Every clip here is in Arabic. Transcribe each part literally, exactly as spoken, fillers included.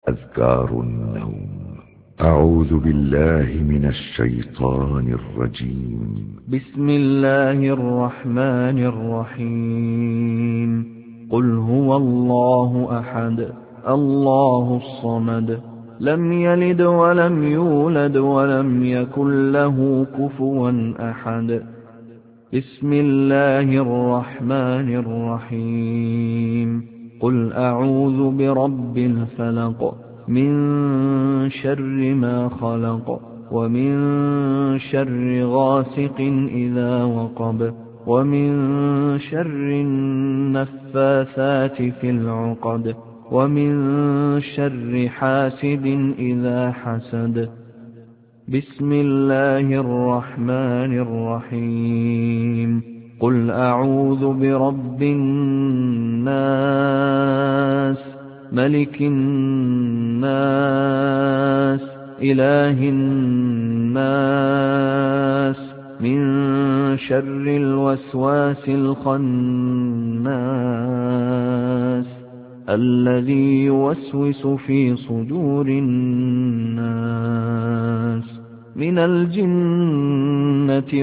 أذكار النوم. أعوذ بالله من الشيطان الرجيم. بسم الله الرحمن الرحيم. قل هو الله أحد الله الصمد لم يلد ولم يولد ولم يكن له كفوا أحد. بسم الله الرحمن الرحيم. قل أعوذ برب الفلق من شر ما خلق ومن شر غاسق إذا وقب ومن شر النفاثات في العقد ومن شر حاسد إذا حسد. بسم الله الرحمن الرحيم. قل أعوذ برب الناس ملك الناس إله الناس من شر الوسواس الخناس الذي يوسوس في صدور الناس من الجنة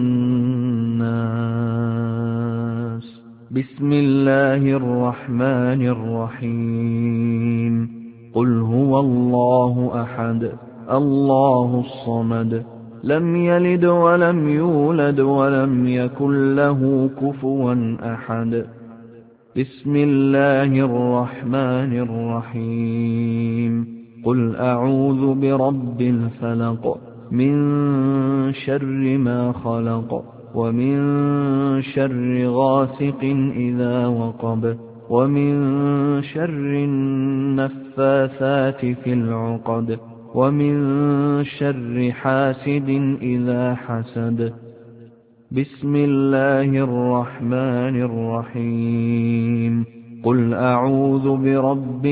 والناس. بسم الله الرحمن الرحيم. قل هو الله أحد الله الصمد لم يلد ولم يولد ولم يكن له كفوا أحد. بسم الله الرحمن الرحيم. قل أعوذ برب الفلق من شر ما خلق ومن شر غاسق إذا وقب ومن شر النفاثات في العقد ومن شر حاسد إذا حسد. بسم الله الرحمن الرحيم. قل أعوذ برب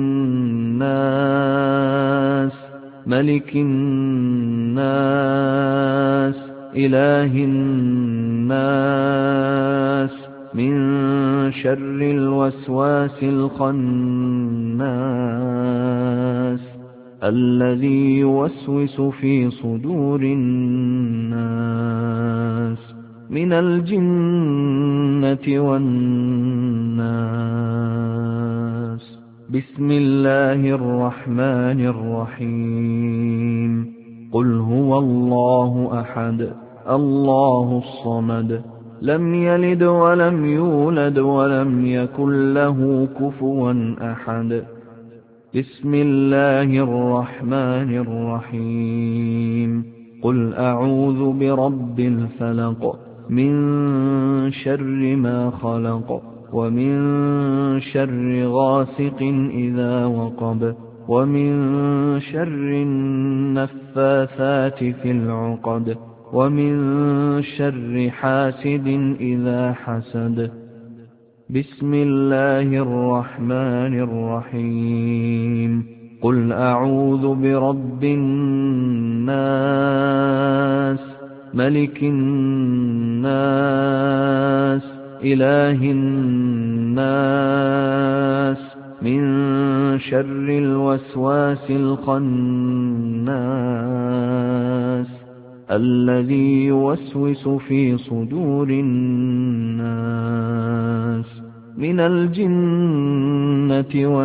الناس ملك الناس إله الناس من شر الوسواس الخناس الذي يوسوس في صدور الناس من الجنة والناس. بسم الله الرحمن الرحيم. قل هو الله أحد الله الصمد لم يلد ولم يولد ولم يكن له كفوا أحد. بسم الله الرحمن الرحيم. قل أعوذ برب الفلق من شر ما خلق ومن شر غاسق إذا وقب ومن شر النفاثات في العقد ومن شر حاسد إذا حسد. بسم الله الرحمن الرحيم. قل أعوذ برب الناس ملك الناس إله الناس من شر الوسواس الخناس الذي يوسوس في صدور الناس من الجنة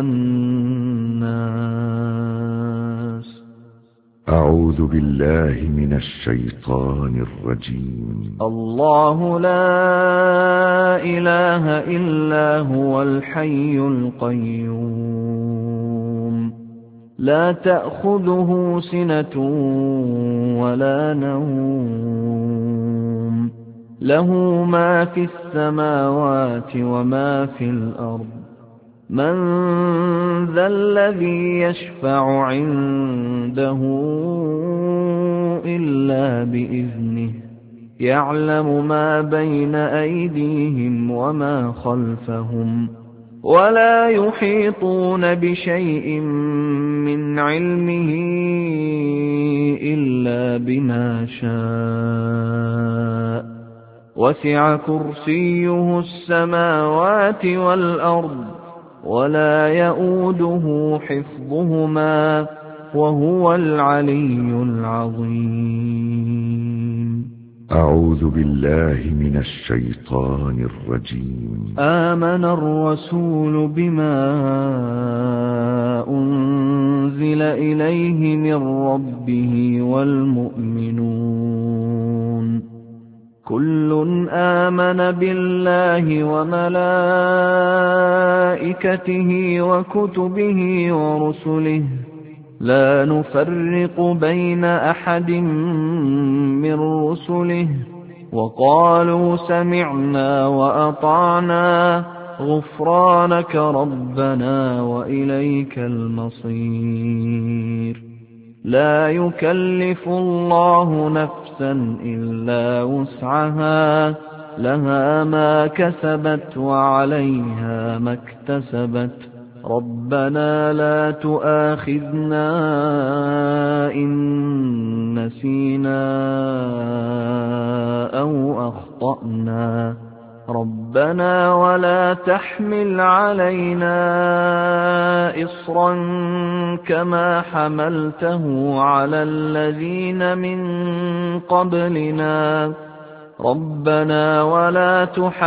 والناس. أعوذ بالله من الشيطان الرجيم. الله لا إله إلا هو الحي القيوم لا تأخذه سنة ولا نوم له ما في السماوات وما في الأرض. من ذا الذي يشفع عنده إلا بإذنه يعلم ما بين أيديهم وما خلفهم ولا يحيطون بشيء من علمه إلا بما شاء وسع كرسيه السماوات والأرض ولا يئوده حفظهما وهو العلي العظيم. أعوذ بالله من الشيطان الرجيم. آمن الرسول بما أنزل إليه من ربه والمؤمنون كل آمن بالله وملائكته وكتبه ورسله لا نفرق بين أحد من رسله وقالوا سمعنا وأطعنا غفرانك ربنا وإليك المصير. لا يكلف الله نفسا إلا وسعها لها ما كسبت وعليها ما اكتسبت ربنا لا تؤاخذنا إن نسينا أو أخطأنا ربنا ولا تحمل علينا إصرا كما حملته على الذين من قبلنا ربنا ولا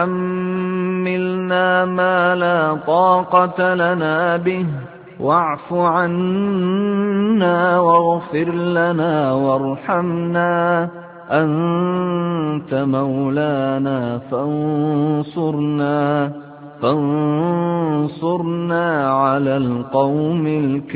تحملنا ما لا طاقة لنا به واعف عنا واغفر لنا وارحمنا أنت مولانا فانصرنا فانصرنا على القوم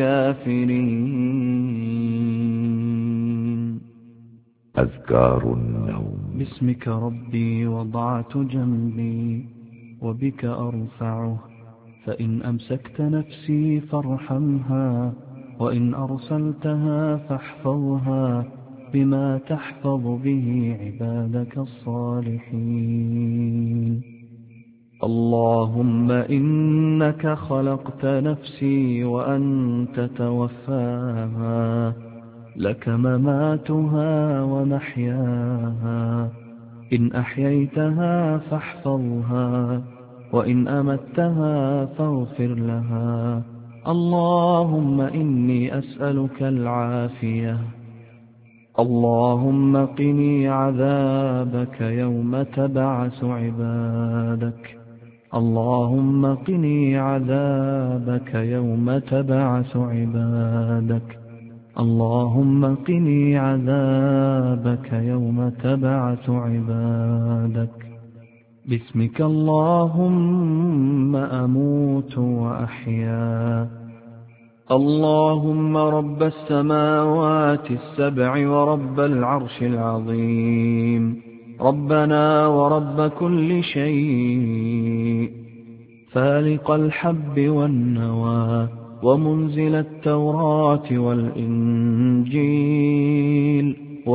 الكافرين. أذكار النوم. باسمك ربي وضعت جنبي وبك أرفعه فإن أمسكت نفسي فارحمها وإن أرسلتها فاحفظها بما تحفظ به عبادك الصالحين. اللهم إنك خلقت نفسي وأنت توفاها لك مماتها ومحياها إن أحييتها فاحفظها وإن أمتها فاغفر لها. اللهم إني أسألك العافية. اللهم قني عذابك يوم تبعث عبادك. اللهم قني عذابك يوم تبعث عبادك. اللهم قني عذابك يوم تبعث عبادك. باسمك اللهم أموت وأحيا. اللهم رب السماوات السبع ورب العرش العظيم ربنا ورب كل شيء فالق الحب والنوى ومنزل التوراة والإنجيل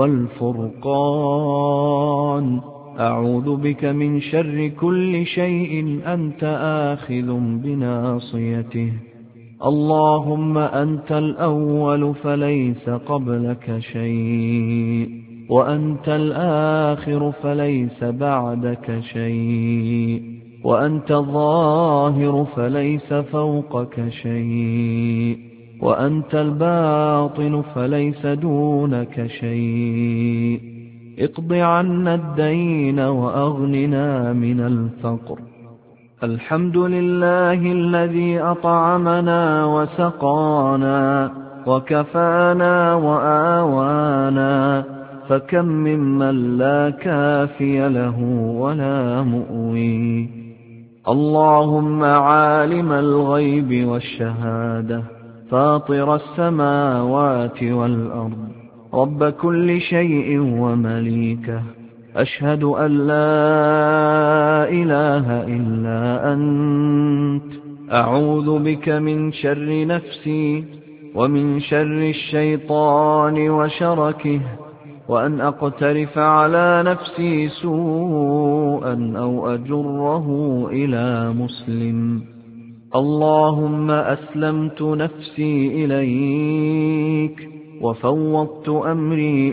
والفرقان أعوذ بك من شر كل شيء أنت آخذ بناصيته. اللهم أنت الأول فليس قبلك شيء وأنت الآخر فليس بعدك شيء وأنت الظاهر فليس فوقك شيء وأنت الباطن فليس دونك شيء. اقض عنا الدين وأغننا من الفقر. الحمد لله الذي أطعمنا وسقانا وكفانا وآوانا فكم ممن لا كافي له ولا مؤوي. اللهم عالم الغيب والشهادة فاطر السماوات والأرض رب كل شيء ومليكه أشهد أن لا إله إلا أنت أعوذ بك من شر نفسي ومن شر الشيطان وشركه وأن أقترف على نفسي سوءا أو أجره إلى مسلم. اللهم أسلمت نفسي إليك وفوضت أمري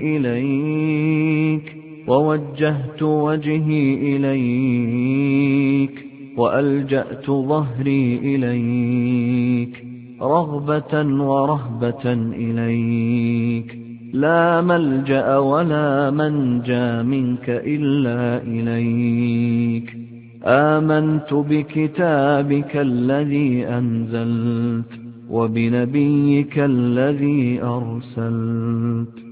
إليك ووجهت وجهي إليك وألجأت ظهري إليك رغبة ورهبة إليك، لا ملجأ ولا منجى منك إلا إليك. آمنت بكتابك الذي أنزلت وبنبيك الذي أرسلت،